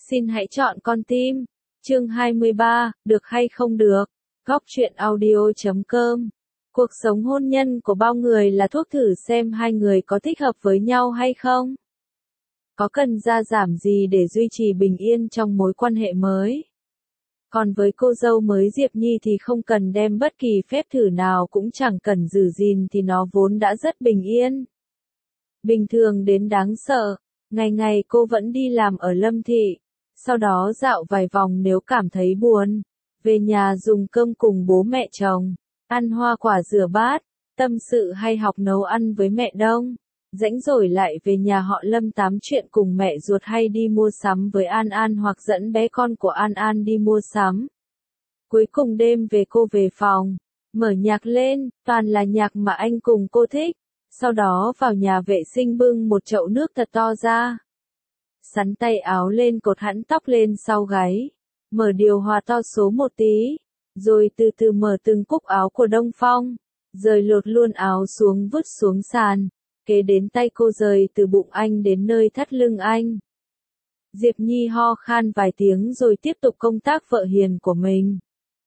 Xin hãy chọn con tim. Chương 23, được hay không được. Góc truyện audio.com. Cuộc sống hôn nhân của bao người là thuốc thử xem hai người có thích hợp với nhau hay không. Có cần gia giảm gì để duy trì bình yên trong mối quan hệ mới. Còn với cô dâu mới Diệp Nhi thì không cần đem bất kỳ phép thử nào, cũng chẳng cần giữ gìn thì nó vốn đã rất bình yên. Bình thường đến đáng sợ, ngày ngày cô vẫn đi làm ở Lâm Thị, sau đó dạo vài vòng nếu cảm thấy buồn, về nhà dùng cơm cùng bố mẹ chồng, ăn hoa quả rửa bát, tâm sự hay học nấu ăn với mẹ Đông. Rãnh rồi lại về nhà họ Lâm tám chuyện cùng mẹ ruột hay đi mua sắm với An An hoặc dẫn bé con của An An đi mua sắm. Cuối cùng đêm về cô về phòng, mở nhạc lên, toàn là nhạc mà anh cùng cô thích. Sau đó vào nhà vệ sinh bưng một chậu nước thật to ra. Sắn tay áo lên cột hẵn tóc lên sau gáy. Mở điều hòa to số một tí. Rồi từ từ mở từng cúc áo của Đông Phong. Rời lột luôn áo xuống vứt xuống sàn. Kế đến tay cô rời từ bụng anh đến nơi thắt lưng anh. Diệp Nhi ho khan vài tiếng rồi tiếp tục công tác vợ hiền của mình.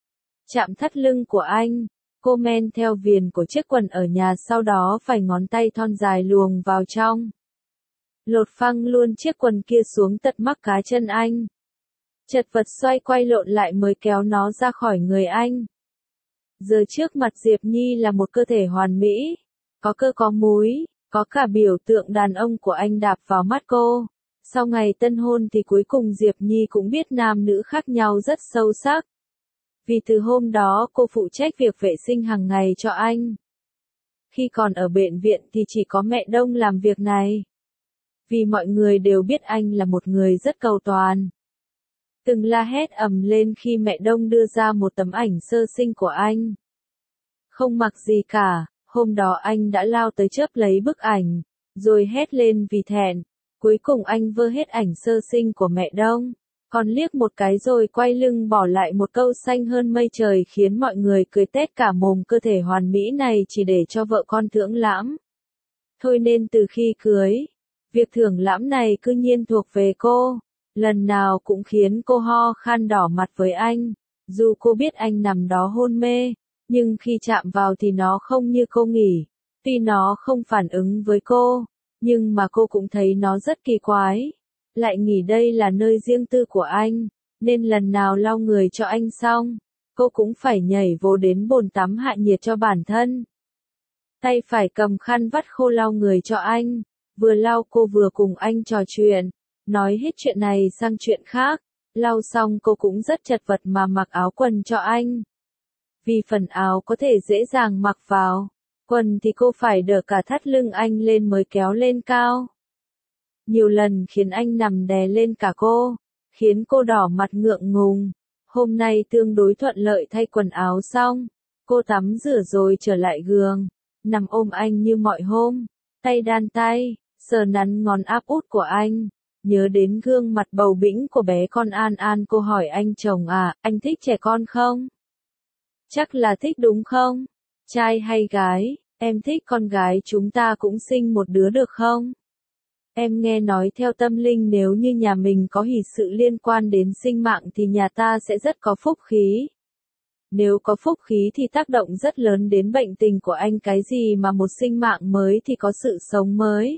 Chạm thắt lưng của anh. Cô men theo viền của chiếc quần ở nhà, sau đó vài ngón tay thon dài luồng vào trong. Lột phăng luôn chiếc quần kia xuống tận mắc cá chân anh. Chật vật xoay quay lộn lại mới kéo nó ra khỏi người anh. Giờ trước mặt Diệp Nhi là một cơ thể hoàn mỹ. Có cơ có múi, có cả biểu tượng đàn ông của anh đạp vào mắt cô. Sau ngày tân hôn thì cuối cùng Diệp Nhi cũng biết nam nữ khác nhau rất sâu sắc. Vì từ hôm đó cô phụ trách việc vệ sinh hàng ngày cho anh. Khi còn ở bệnh viện thì chỉ có mẹ Đông làm việc này. Vì mọi người đều biết anh là một người rất cầu toàn. Từng la hét ầm lên khi mẹ Đông đưa ra một tấm ảnh sơ sinh của anh. Không mặc gì cả, hôm đó anh đã lao tới chớp lấy bức ảnh, rồi hét lên vì thẹn. Cuối cùng anh vơ hết ảnh sơ sinh của mẹ Đông. Còn liếc một cái rồi quay lưng bỏ lại một câu xanh hơn mây trời, khiến mọi người cười tét cả mồm. Cơ thể hoàn mỹ này chỉ để cho vợ con thưởng lãm. Thôi nên từ khi cưới, việc thưởng lãm này cứ nhiên thuộc về cô. Lần nào cũng khiến cô ho khan đỏ mặt với anh. Dù cô biết anh nằm đó hôn mê, nhưng khi chạm vào thì nó không như cô nghĩ. Tuy nó không phản ứng với cô, nhưng mà cô cũng thấy nó rất kỳ quái. Lại nghĩ đây là nơi riêng tư của anh, nên lần nào lau người cho anh xong, cô cũng phải nhảy vô đến bồn tắm hạ nhiệt cho bản thân. Tay phải cầm khăn vắt khô lau người cho anh, vừa lau cô vừa cùng anh trò chuyện, nói hết chuyện này sang chuyện khác. Lau xong cô cũng rất chật vật mà mặc áo quần cho anh. Vì phần áo có thể dễ dàng mặc vào, quần thì cô phải đỡ cả thắt lưng anh lên mới kéo lên cao. Nhiều lần khiến anh nằm đè lên cả cô, khiến cô đỏ mặt ngượng ngùng. Hôm nay tương đối thuận lợi, thay quần áo xong, cô tắm rửa rồi trở lại giường, nằm ôm anh như mọi hôm, tay đan tay, sờ nắn ngón áp út của anh. Nhớ đến gương mặt bầu bĩnh của bé con An An, cô hỏi anh: chồng à, anh thích trẻ con không? Chắc là thích đúng không? Trai hay gái? Em thích con gái, chúng ta cũng sinh một đứa được không? Em nghe nói theo tâm linh nếu như nhà mình có hỷ sự liên quan đến sinh mạng thì nhà ta sẽ rất có phúc khí. Nếu có phúc khí thì tác động rất lớn đến bệnh tình của anh, cái gì mà một sinh mạng mới thì có sự sống mới.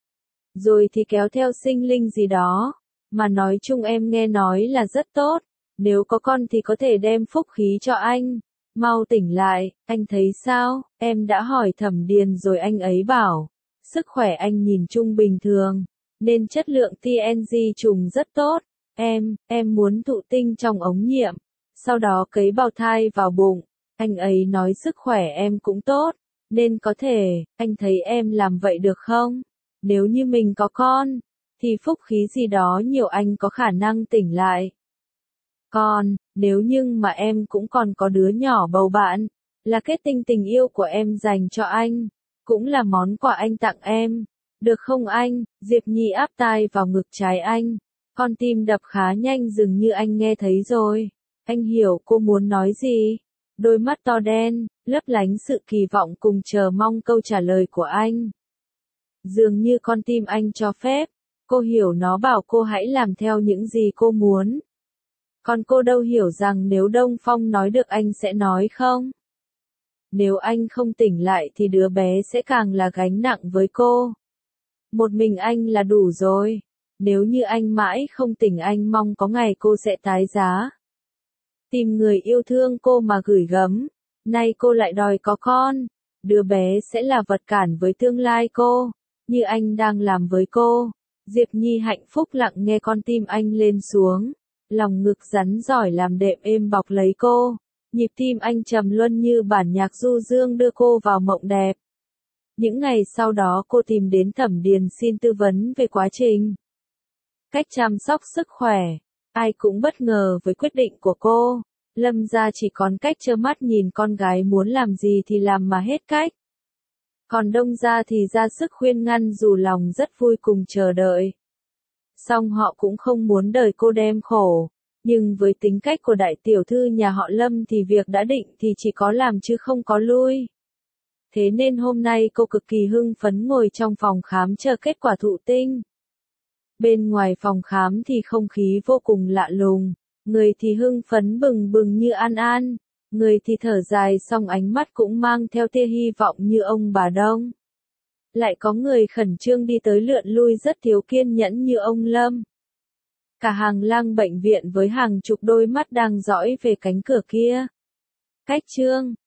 Rồi thì kéo theo sinh linh gì đó. Mà nói chung em nghe nói là rất tốt. Nếu có con thì có thể đem phúc khí cho anh. Mau tỉnh lại, anh thấy sao? Em đã hỏi Thẩm Điền rồi, anh ấy bảo sức khỏe anh nhìn chung bình thường, nên chất lượng TNG trùng rất tốt. Em muốn thụ tinh trong ống nghiệm, sau đó cấy bào thai vào bụng. Anh ấy nói sức khỏe em cũng tốt, nên có thể, anh thấy em làm vậy được không? Nếu như mình có con, thì phúc khí gì đó nhiều, anh có khả năng tỉnh lại. Còn, nếu nhưng mà em cũng còn có đứa nhỏ bầu bạn, là kết tinh tình yêu của em dành cho anh. Cũng là món quà anh tặng em. Được không anh? Diệp Nhi áp tai vào ngực trái anh. Con tim đập khá nhanh, dường như anh nghe thấy rồi. Anh hiểu cô muốn nói gì. Đôi mắt to đen, lấp lánh sự kỳ vọng cùng chờ mong câu trả lời của anh. Dường như con tim anh cho phép. Cô hiểu nó bảo cô hãy làm theo những gì cô muốn. Còn cô đâu hiểu rằng nếu Đông Phong nói được anh sẽ nói không. Nếu anh không tỉnh lại thì đứa bé sẽ càng là gánh nặng với cô. Một mình anh là đủ rồi. Nếu như anh mãi không tỉnh anh mong có ngày cô sẽ tái giá. Tìm người yêu thương cô mà gửi gắm. Nay cô lại đòi có con. Đứa bé sẽ là vật cản với tương lai cô. Như anh đang làm với cô. Diệp Nhi hạnh phúc lặng nghe con tim anh lên xuống. Lòng ngực rắn giỏi làm đệm êm bọc lấy cô. Nhịp tim anh trầm luân như bản nhạc du dương đưa cô vào mộng đẹp. Những ngày sau đó cô tìm đến Thẩm Điền xin tư vấn về quá trình cách chăm sóc sức khỏe. Ai cũng bất ngờ với quyết định của cô. Lâm gia chỉ còn cách trơ mắt nhìn con gái muốn làm gì thì làm mà hết cách. Còn Đông gia thì ra sức khuyên ngăn dù lòng rất vui cùng chờ đợi. Song họ cũng không muốn đời cô đem khổ. Nhưng với tính cách của đại tiểu thư nhà họ Lâm thì việc đã định thì chỉ có làm chứ không có lui. Thế nên hôm nay cô cực kỳ hưng phấn ngồi trong phòng khám chờ kết quả thụ tinh. Bên ngoài phòng khám thì không khí vô cùng lạ lùng. Người thì hưng phấn bừng bừng như An An. Người thì thở dài song ánh mắt cũng mang theo tia hy vọng như ông bà Đông. Lại có người khẩn trương đi tới lượn lui rất thiếu kiên nhẫn như ông Lâm. Cả hàng lang bệnh viện với hàng chục đôi mắt đang dõi về cánh cửa kia. Cách chương